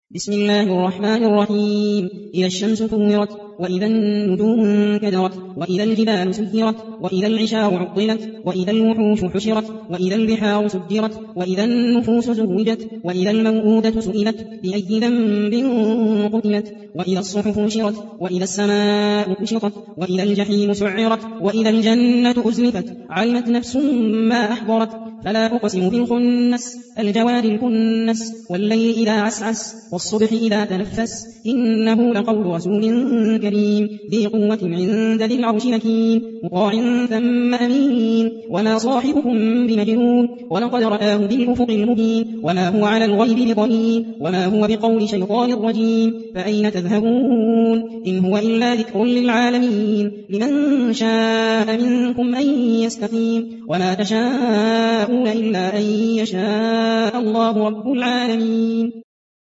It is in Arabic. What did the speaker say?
بسم الله الرحمن الرحيم. إذا الشمس كورت، وإذا النجوم انكدرت، وإذا الجبال سيرت، وإذا العشار عطلت، وإذا الوحوش حشرت، وإذا البحار سجرت، وإذا النفوس زوجت، وإذا الموءودة سئلت بأي ذنب قتلت، وإذا الصحف نشرت، وإذا السماء كشطت، وإذا الجحيم سعرت، وإذا الجنة أزلفت، علمت نفس ما أحضرت. فلا أقسم بالخنس الجوار الكنس، والليل إذا عسعس، والصبح إذا تنفس، إنه لقول رسول كريم ذي قوة عند ذي العرش مكين، مطاع ثم أمين. وما صاحبكم بمجنون، ولقد رآه بالأفق المبين، وما هو على الغيب بضنين، وما هو بقول شيطان رجيم. فأين تذهبون؟ إن هو إلا ذكر للعالمين، لمن شاء منكم أن يستقيم. وما تشاءون إلا أن يشاء الله رب العالمين.